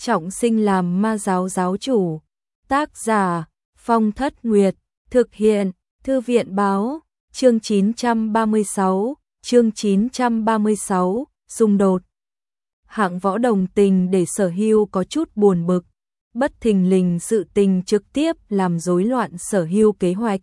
trọng sinh làm ma giáo giáo chủ. Tác giả Phong Thất Nguyệt. Thực hiện Thư viện báo. Chương 936. Xung đột. Hạng Võ đồng tình để Sở Hưu có chút buồn bực. Bất thình lình sự tình trực tiếp làm rối loạn Sở Hưu kế hoạch.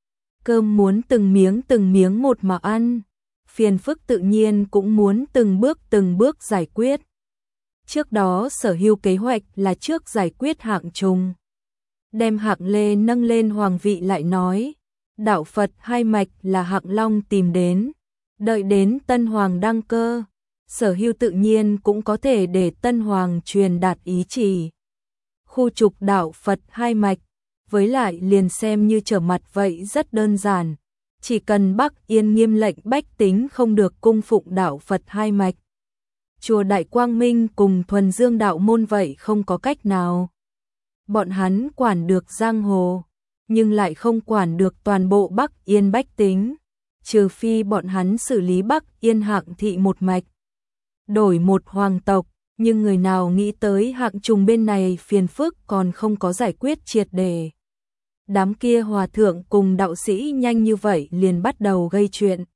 Cơm muốn từng miếng một mà ăn, phiền phức tự nhiên cũng muốn từng bước giải quyết. Trước đó Sở Hưu kế hoạch là trước giải quyết Hạng Trùng, đem Hạng Lê nâng lên hoàng vị lại nói, đạo Phật hai mạch là Hạng Long tìm đến, đợi đến Tân Hoàng đăng cơ, Sở Hưu tự nhiên cũng có thể để Tân Hoàng truyền đạt ý chỉ. Khu trục đạo Phật hai mạch, với lại liền xem như trở mặt vậy rất đơn giản, chỉ cần Bắc Yên nghiêm lệnh bách tính không được cung phụng đạo Phật hai mạch. Chùa Đại Quang Minh cùng Thuần Dương đạo môn vậy không có cách nào. Bọn hắn quản được giang hồ, nhưng lại không quản được toàn bộ Bắc Yên bách tính, trừ phi bọn hắn xử lý Bắc Yên Hạng thị một mạch, đổi một hoàng tộc, nhưng người nào nghĩ tới Hạng Trùng bên này phiền phức còn không có giải quyết triệt để. Đám kia hòa thượng cùng đạo sĩ nhanh như vậy liền bắt đầu gây chuyện.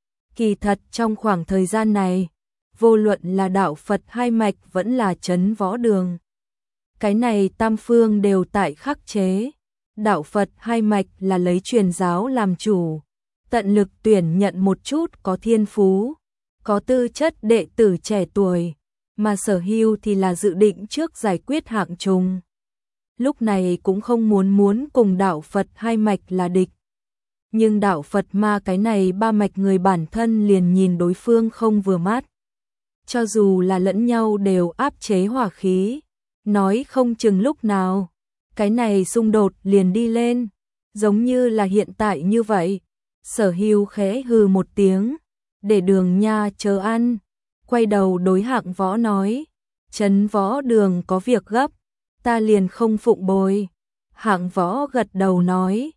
Kỳ thật trong khoảng thời gian này, vô luận là đạo Phật hai mạch vẫn là Trấn Võ Đường, cái này tam phương đều tại khắc chế. Đạo Phật hai mạch là lấy truyền giáo làm chủ, tận lực tuyển nhận một chút có thiên phú, có tư chất đệ tử trẻ tuổi, mà Sở Hưu thì là dự định trước giải quyết Hạng Trùng. Lúc này cũng không muốn cùng đạo Phật hai mạch là địch. Nhưng đạo Phật ma cái này ba mạch người bản thân liền nhìn đối phương không vừa mắt. Cho dù là lẫn nhau đều áp chế hỏa khí, nói không chừng lúc nào, cái này xung đột liền đi lên, giống như là hiện tại như vậy. Sở Hưu khẽ hừ một tiếng, để Đường Nha chờ ăn, quay đầu đối Hạng Võ nói, Trấn Võ Đường có việc gấp, ta liền không phụng bồi. Hạng Võ gật đầu nói,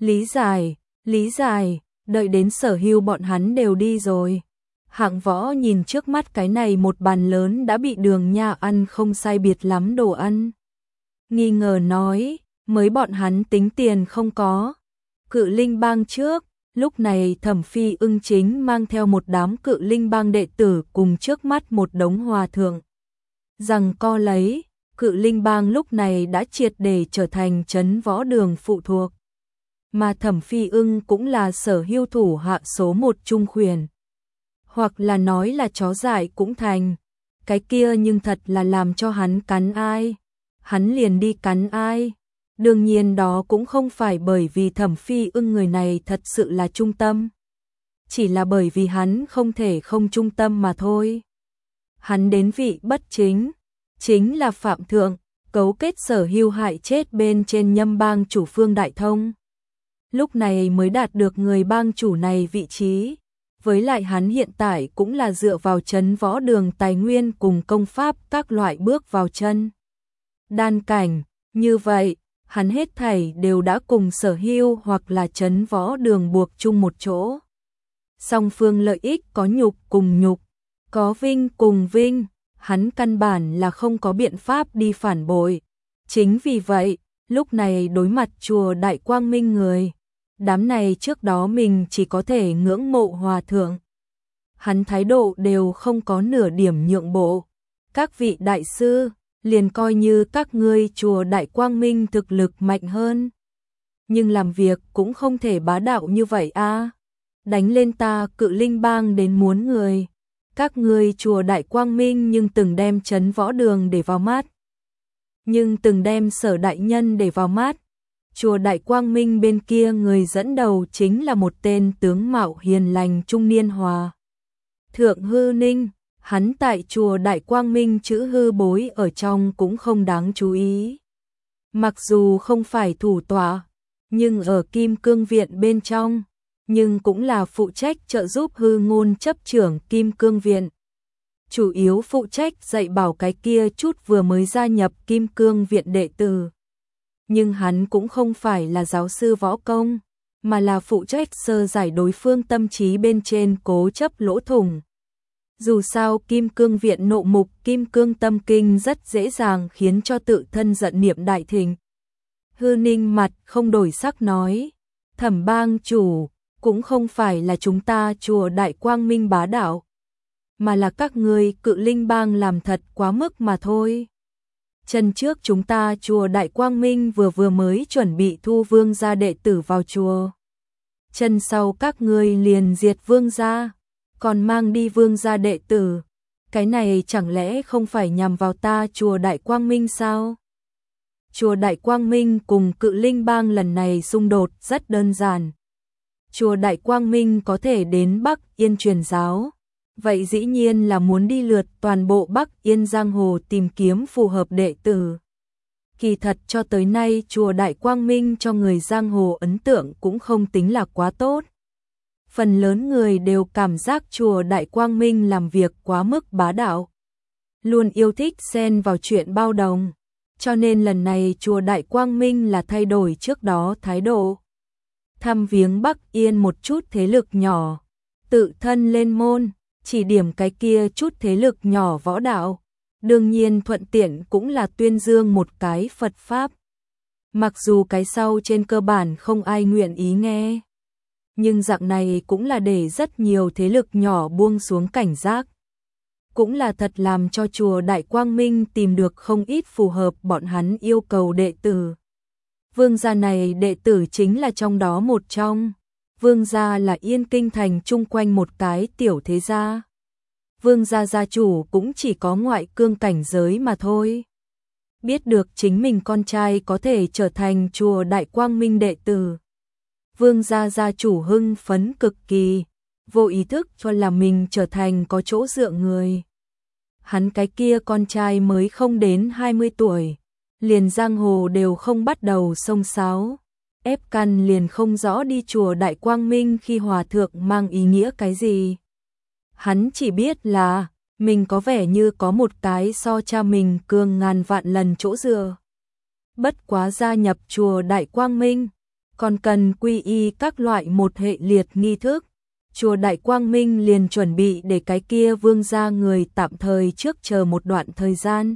lý giải, đợi đến Sở Hưu bọn hắn đều đi rồi. Hạng Võ nhìn trước mắt cái này một bàn lớn đã bị Đường Nha ăn không sai biệt lắm đồ ăn, nghi ngờ nói, mới bọn hắn tính tiền không có. Cự Linh Bang trước, lúc này Thẩm Phi Ưng chính mang theo một đám Cự Linh Bang đệ tử cùng trước mắt một đống hòa thượng rằng co lấy. Cự Linh Bang lúc này đã triệt để trở thành Trấn Võ Đường phụ thuộc, mà Thẩm Phi Ưng cũng là Sở Hưu thủ hạ số một trung khuyển, hoặc là nói là chó dại cũng thành. Cái kia nhưng thật là làm cho hắn cắn ai, hắn liền đi cắn ai. Đương nhiên đó cũng không phải bởi vì Thẩm Phi Ưng người này thật sự là trung tâm, chỉ là bởi vì hắn không thể không trung tâm mà thôi. Hắn đến vị bất chính, chính là phạm thượng, cấu kết Sở Hưu hại chết bên trên Nhâm Bang chủ Phương Đại Thông. Lúc này mới đạt được người bang chủ này vị trí, với lại hắn hiện tại cũng là dựa vào Trấn Võ Đường tài nguyên cùng công pháp các loại bước vào chân đan cảnh, như vậy hắn hết thảy đều đã cùng Sở Hưu hoặc là Trấn Võ Đường buộc chung một chỗ. Song phương lợi ích có nhục cùng nhục, có vinh cùng vinh, hắn căn bản là không có biện pháp đi phản bội. Chính vì vậy, lúc này đối mặt chùa Đại Quang Minh người, đám này trước đó mình chỉ có thể ngưỡng mộ hòa thượng, hắn thái độ đều không có nửa điểm nhượng bộ. Các vị đại sư, liền coi như các ngươi chùa Đại Quang Minh thực lực mạnh hơn, nhưng làm việc cũng không thể bá đạo như vậy a. Đánh lên ta Cự Linh Bang đến muốn người. Các ngươi chùa Đại Quang Minh nhưng từng đem Trấn Võ Đường để vào mắt, nhưng từng đem Sở đại nhân để vào mắt. Chùa Đại Quang Minh bên kia người dẫn đầu chính là một tên tướng mạo hiền lành trung niên hòa thượng Hư Ninh. Hắn tại chùa Đại Quang Minh chữ hư bối ở trong cũng không đáng chú ý. Mặc dù không phải thủ tọa, nhưng ở Kim Cương Viện bên trong, nhưng cũng là phụ trách trợ giúp Hư Ngôn chấp trưởng Kim Cương Viện. Chủ yếu phụ trách dạy bảo cái kia chút vừa mới gia nhập Kim Cương Viện đệ tử. Nhưng hắn cũng không phải là giáo sư võ công, mà là phụ trách sơ giải đối phương tâm trí bên trên cố chấp lỗ thủng. Dù sao Kim Cương Viện nộ mục Kim Cương Tâm Kinh rất dễ dàng khiến cho tự thân giận niệm đại thịnh. Hư Ninh mặt không đổi sắc nói, Thẩm bang chủ, cũng không phải là chúng ta chùa Đại Quang Minh bá đạo, mà là các ngươi Cự Linh bang làm thật quá mức mà thôi. Chân trước chúng ta chùa Đại Quang Minh vừa mới chuẩn bị thu Vương gia đệ tử vào chùa. Chân sau các ngươi liền diệt Vương gia, còn mang đi Vương gia đệ tử. Cái này chẳng lẽ không phải nhằm vào ta chùa Đại Quang Minh sao? Chùa Đại Quang Minh cùng Cự Linh bang lần này xung đột rất đơn giản. Chùa Đại Quang Minh có thể đến Bắc Yên truyền giáo, vậy dĩ nhiên là muốn đi lượt toàn bộ Bắc Yên giang hồ tìm kiếm phù hợp đệ tử. Kỳ thật cho tới nay chùa Đại Quang Minh cho người giang hồ ấn tượng cũng không tính là quá tốt. Phần lớn người đều cảm giác chùa Đại Quang Minh làm việc quá mức bá đạo, luôn yêu thích xen vào chuyện bao đồng, cho nên lần này chùa Đại Quang Minh là thay đổi trước đó thái độ. Thăm viếng Bắc Yên một chút thế lực nhỏ, tự thân lên môn, chỉ điểm cái kia chút thế lực nhỏ võ đạo, đương nhiên thuận tiện cũng là tuyên dương một cái Phật Pháp. Mặc dù cái sau trên cơ bản không ai nguyện ý nghe, nhưng dạng này cũng là để rất nhiều thế lực nhỏ buông xuống cảnh giác. Cũng là thật làm cho chùa Đại Quang Minh tìm được không ít phù hợp bọn hắn yêu cầu đệ tử. Vương gia này đệ tử chính là trong đó một trong. Vương gia là Yên Kinh thành chung quanh một cái tiểu thế gia. Vương gia gia chủ cũng chỉ có ngoại cương cảnh giới mà thôi. Biết được chính mình con trai có thể trở thành chùa Đại Quang Minh đệ tử, Vương gia gia chủ hưng phấn cực kỳ, vô ý thức cho là mình trở thành có chỗ dựa người. Hắn cái kia con trai mới không đến 20 tuổi, liền giang hồ đều không bắt đầu xông xáo, ép căn liền không rõ đi chùa Đại Quang Minh khi hòa thượng mang ý nghĩa cái gì. Hắn chỉ biết là mình có vẻ như có một cái so cha mình cường ngàn vạn lần chỗ dựa. Bất quá gia nhập chùa Đại Quang Minh, còn cần quy y các loại một hệ liệt nghi thức. Chùa Đại Quang Minh liền chuẩn bị để cái kia vương gia người tạm thời trước chờ một đoạn thời gian.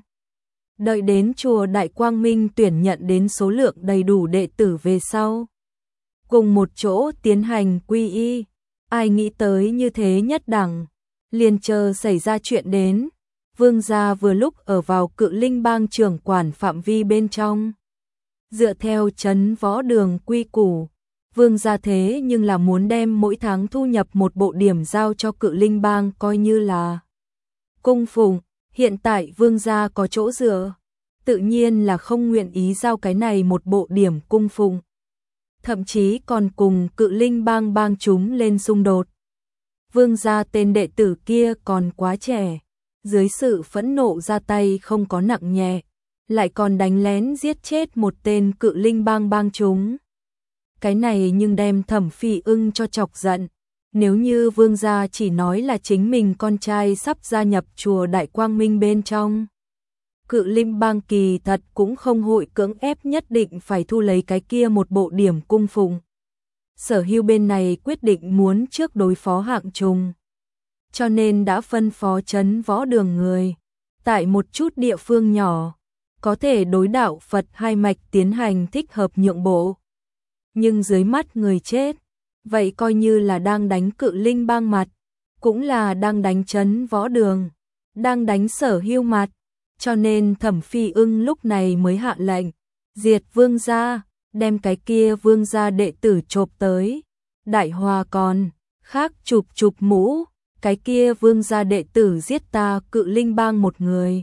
Đợi đến chùa Đại Quang Minh tuyển nhận đến số lượng đầy đủ đệ tử về sau, cùng một chỗ tiến hành quy y. Ai nghĩ tới như thế nhất đẳng, liền chờ xảy ra chuyện đến. Vương gia vừa lúc ở vào Cự Linh bang trưởng quản phạm vi bên trong. Dựa theo trấn võ đường quy củ, Vương gia thế nhưng là muốn đem mỗi tháng thu nhập một bộ điểm giao cho Cự Linh bang coi như là cung phụng. Hiện tại Vương gia có chỗ dựa, tự nhiên là không nguyện ý giao cái này một bộ điểm cung phụng. Thậm chí còn cùng Cự Linh bang bang chúng lên xung đột. Vương gia tên đệ tử kia còn quá trẻ, dưới sự phẫn nộ ra tay không có nặng nhẹ, lại còn đánh lén giết chết một tên Cự Linh bang bang chúng. Cái này nhưng đem Thẩm Phi Ưng cho chọc giận. Nếu như Vương gia chỉ nói là chính mình con trai sắp gia nhập chùa Đại Quang Minh bên trong, Cự Linh bang kỳ thật cũng không hội cưỡng ép nhất định phải thu lấy cái kia một bộ điểm cung phụng. Sở Hưu bên này quyết định muốn trước đối phó hạng trùng, cho nên đã phân phó trấn võ đường người, tại một chút địa phương nhỏ, có thể đối đạo Phật hai mạch tiến hành thích hợp nhượng bộ. Nhưng dưới mắt người chết, vậy coi như là đang đánh Cự Linh bang mặt, cũng là đang đánh trấn võ đường, đang đánh Sở Hưu mặt, cho nên Thẩm Phi Ưng lúc này mới hạ lệnh diệt Vương gia, đem cái kia Vương gia đệ tử chộp tới. Đại Hòa còn khác chụp mũ, cái kia Vương gia đệ tử giết ta Cự Linh bang một người,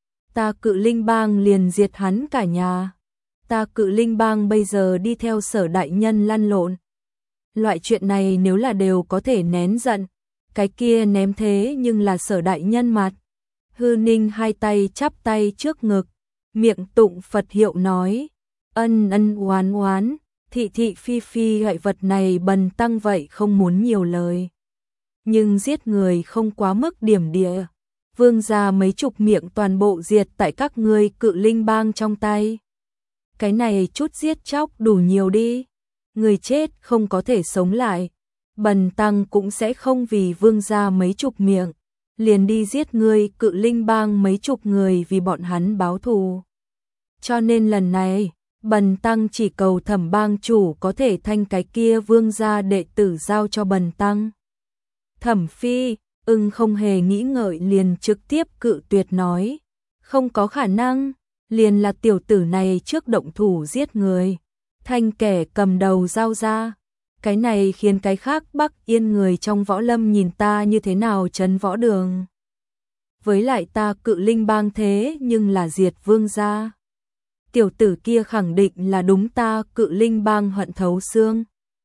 ta Cự Linh bang liền diệt hắn cả nhà. Ta Cự Linh bang bây giờ đi theo Sở đại nhân lăn lộn. Loại chuyện này nếu là đều có thể nén giận, cái kia ném thế nhưng là Sở đại nhân mặt. Hư Ninh hai tay chắp tay trước ngực, miệng tụng Phật hiệu nói, ân ân oán oán, thị thị phi phi, loại vật này bần tăng vậy không muốn nhiều lời. Nhưng giết người không quá mức điểm địa. Vương gia mấy chục miệng toàn bộ diệt tại các ngươi Cự Linh bang trong tay. Cái này chút giết chóc đủ nhiều đi. Người chết không có thể sống lại, bần tăng cũng sẽ không vì vương gia mấy chục miệng liền đi giết ngươi Cự Linh bang mấy chục người vì bọn hắn báo thù. Cho nên lần này, bần tăng chỉ cầu Thẩm bang chủ có thể thanh cái kia vương gia đệ tử giao cho bần tăng. Thẩm Phi Ưng không hề nghĩ ngợi liền trực tiếp cự tuyệt nói, không có khả năng, liền là tiểu tử này trước động thủ giết người, thanh kẻ cầm đầu giao ra. Cái này khiến cái khác Bắc Yên người trong võ lâm nhìn ta như thế nào trấn võ đường. Với lại ta Cự Linh bang thế nhưng là diệt vương gia. Tiểu tử kia khẳng định là đúng ta Cự Linh bang hận thấu xương.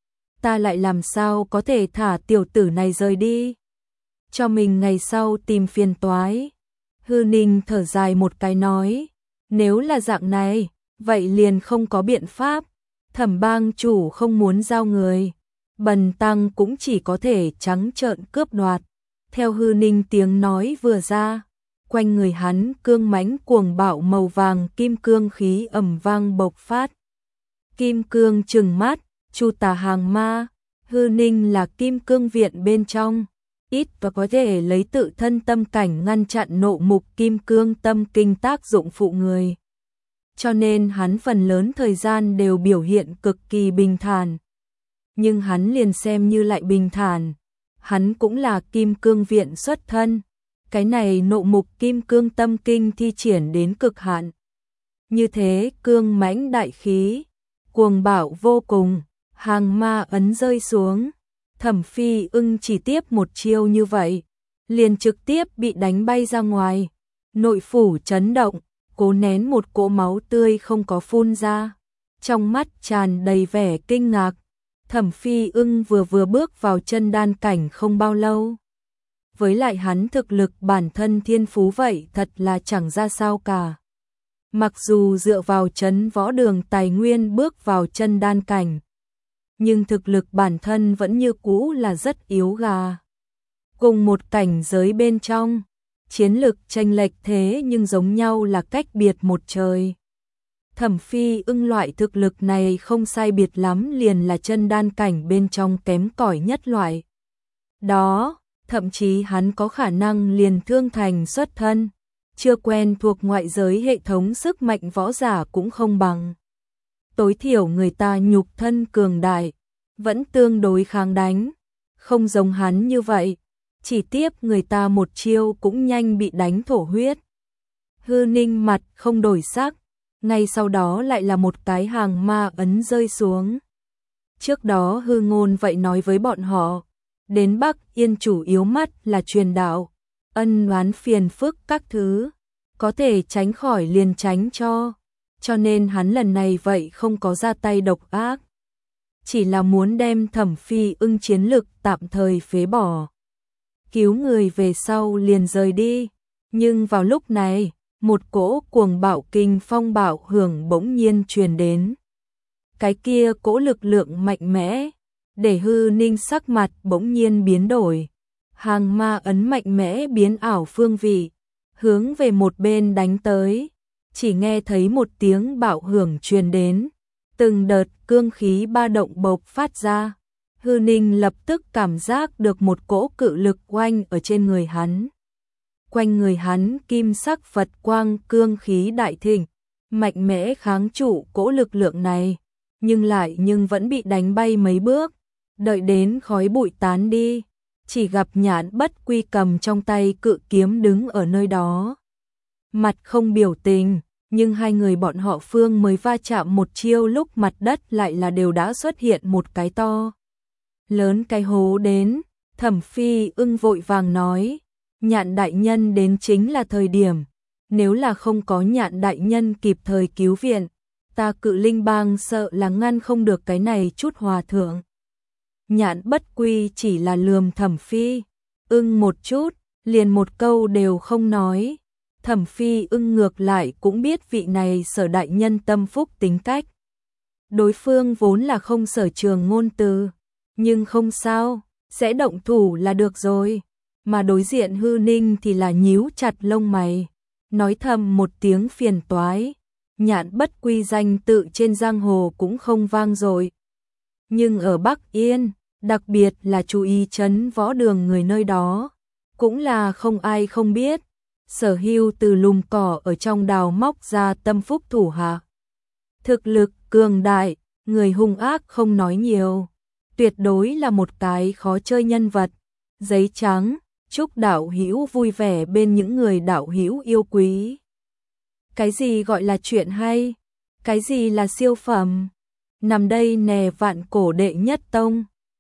Ta lại làm sao có thể thả tiểu tử này rời đi, cho mình ngày sau tìm phiền toái. Hư Ninh thở dài một cái nói, nếu là dạng này, vậy liền không có biện pháp. Thẩm bang chủ không muốn giao người, bần tăng cũng chỉ có thể trắng trợn cướp đoạt. Theo Hư Ninh tiếng nói vừa ra, quanh người hắn cương mãnh cuồng bạo màu vàng kim cương khí ầm vang bộc phát. Kim cương trừng mắt, chu tà hàng ma. Hư Ninh là kim cương viện bên trong, ít và có thể lấy tự thân tâm cảnh ngăn chặn nộ mục kim cương tâm kinh tác dụng phụ người. Cho nên hắn phần lớn thời gian đều biểu hiện cực kỳ bình thản. Nhưng hắn liền xem như lại bình thản, hắn cũng là kim cương viện xuất thân. Cái này nộ mục kim cương tâm kinh thi triển đến cực hạn. Như thế cương mãnh đại khí, cuồng bạo vô cùng, hàng ma ấn rơi xuống. Thẩm Phi Ưng chỉ tiếp một chiêu như vậy, liền trực tiếp bị đánh bay ra ngoài. Nội phủ chấn động, cố nén một cỗ máu tươi không có phun ra, trong mắt tràn đầy vẻ kinh ngạc. Thẩm Phi Ưng vừa bước vào chân đan cảnh không bao lâu. Với lại hắn thực lực bản thân thiên phú vậy thật là chẳng ra sao cả. Mặc dù dựa vào trấn võ đường tài nguyên bước vào chân đan cảnh, nhưng thực lực bản thân vẫn như cũ là rất yếu gà. Cùng một cảnh giới bên trong, chiến lực chênh lệch thế nhưng giống nhau là cách biệt một trời. Thẩm Phi Ưng loại thực lực này không sai biệt lắm liền là chân đan cảnh bên trong kém cỏi nhất loại. Đó, thậm chí hắn có khả năng liền thương thành xuất thân, chưa quen thuộc ngoại giới hệ thống sức mạnh võ giả cũng không bằng. Tối thiểu người ta nhục thân cường đại, vẫn tương đối kháng đánh, không giống hắn như vậy, chỉ tiếp người ta một chiêu cũng nhanh bị đánh thổ huyết. Hư Ninh mặt không đổi sắc, ngay sau đó lại là một cái hàng ma ấn rơi xuống. Trước đó Hư Ngôn vậy nói với bọn họ, đến Bắc Yên chủ yếu mắt là truyền đạo, ân oán phiền phức các thứ, có thể tránh khỏi liền tránh cho nên hắn lần này vậy không có ra tay độc ác. Chỉ là muốn đem Thẩm Phi Ưng chiến lực tạm thời phế bỏ, cứu người về sau liền rời đi. Nhưng vào lúc này, một cỗ cuồng bạo kinh phong bạo hưởng bỗng nhiên truyền đến. Cái kia cỗ lực lượng mạnh mẽ, để Hư Ninh sắc mặt bỗng nhiên biến đổi. Hàng ma ấn mạnh mẽ biến ảo phương vị, hướng về một bên đánh tới. Chỉ nghe thấy một tiếng bạo hưởng truyền đến, từng đợt cương khí ba động bộc phát ra. Hư Ninh lập tức cảm giác được một cỗ cự lực oanh ở trên người hắn. Quanh người hắn kim sắc Phật quang cương khí đại thịnh, mạnh mẽ kháng trụ cỗ lực lượng này, nhưng vẫn bị đánh bay mấy bước. Đợi đến khói bụi tán đi, chỉ gặp Nhạn Bất Quy cầm trong tay cự kiếm đứng ở nơi đó. Mặt không biểu tình, nhưng hai người bọn họ phương mới va chạm một chiêu lúc mặt đất lại là đều đã xuất hiện một cái to lớn cái hố đến. Thẩm Phi Ưng vội vàng nói, Nhạn đại nhân đến chính là thời điểm, nếu là không có Nhạn đại nhân kịp thời cứu viện, ta Cự Linh bang sợ là ngăn không được cái này chút hòa thượng. Nhạn Bất Quy chỉ là lườm Thẩm Phi Ưng một chút, liền một câu đều không nói. Thẩm Phi Ưng ngược lại cũng biết vị này Sở đại nhân tâm phúc tính cách. Đối phương vốn là không sở trường ngôn từ, nhưng không sao, sẽ động thủ là được rồi. Mà đối diện Hư Ninh thì là nhíu chặt lông mày, nói thầm một tiếng phiền toái. Nhạn Bất Quy danh tự trên giang hồ cũng không vang dội, nhưng ở Bắc Yên, đặc biệt là chú ý trấn võ đường người nơi đó, cũng là không ai không biết. Sở Hưu từ lùm cỏ ở trong đào móc ra tâm phúc thủ hạ. Thực lực cường đại, người hung ác không nói nhiều. Tuyệt đối là một cái khó chơi nhân vật. Giấy trắng, chúc đạo hữu vui vẻ bên những người đạo hữu yêu quý. Cái gì gọi là chuyện hay? Cái gì là siêu phẩm? Nằm đây nè vạn cổ đệ nhất tông.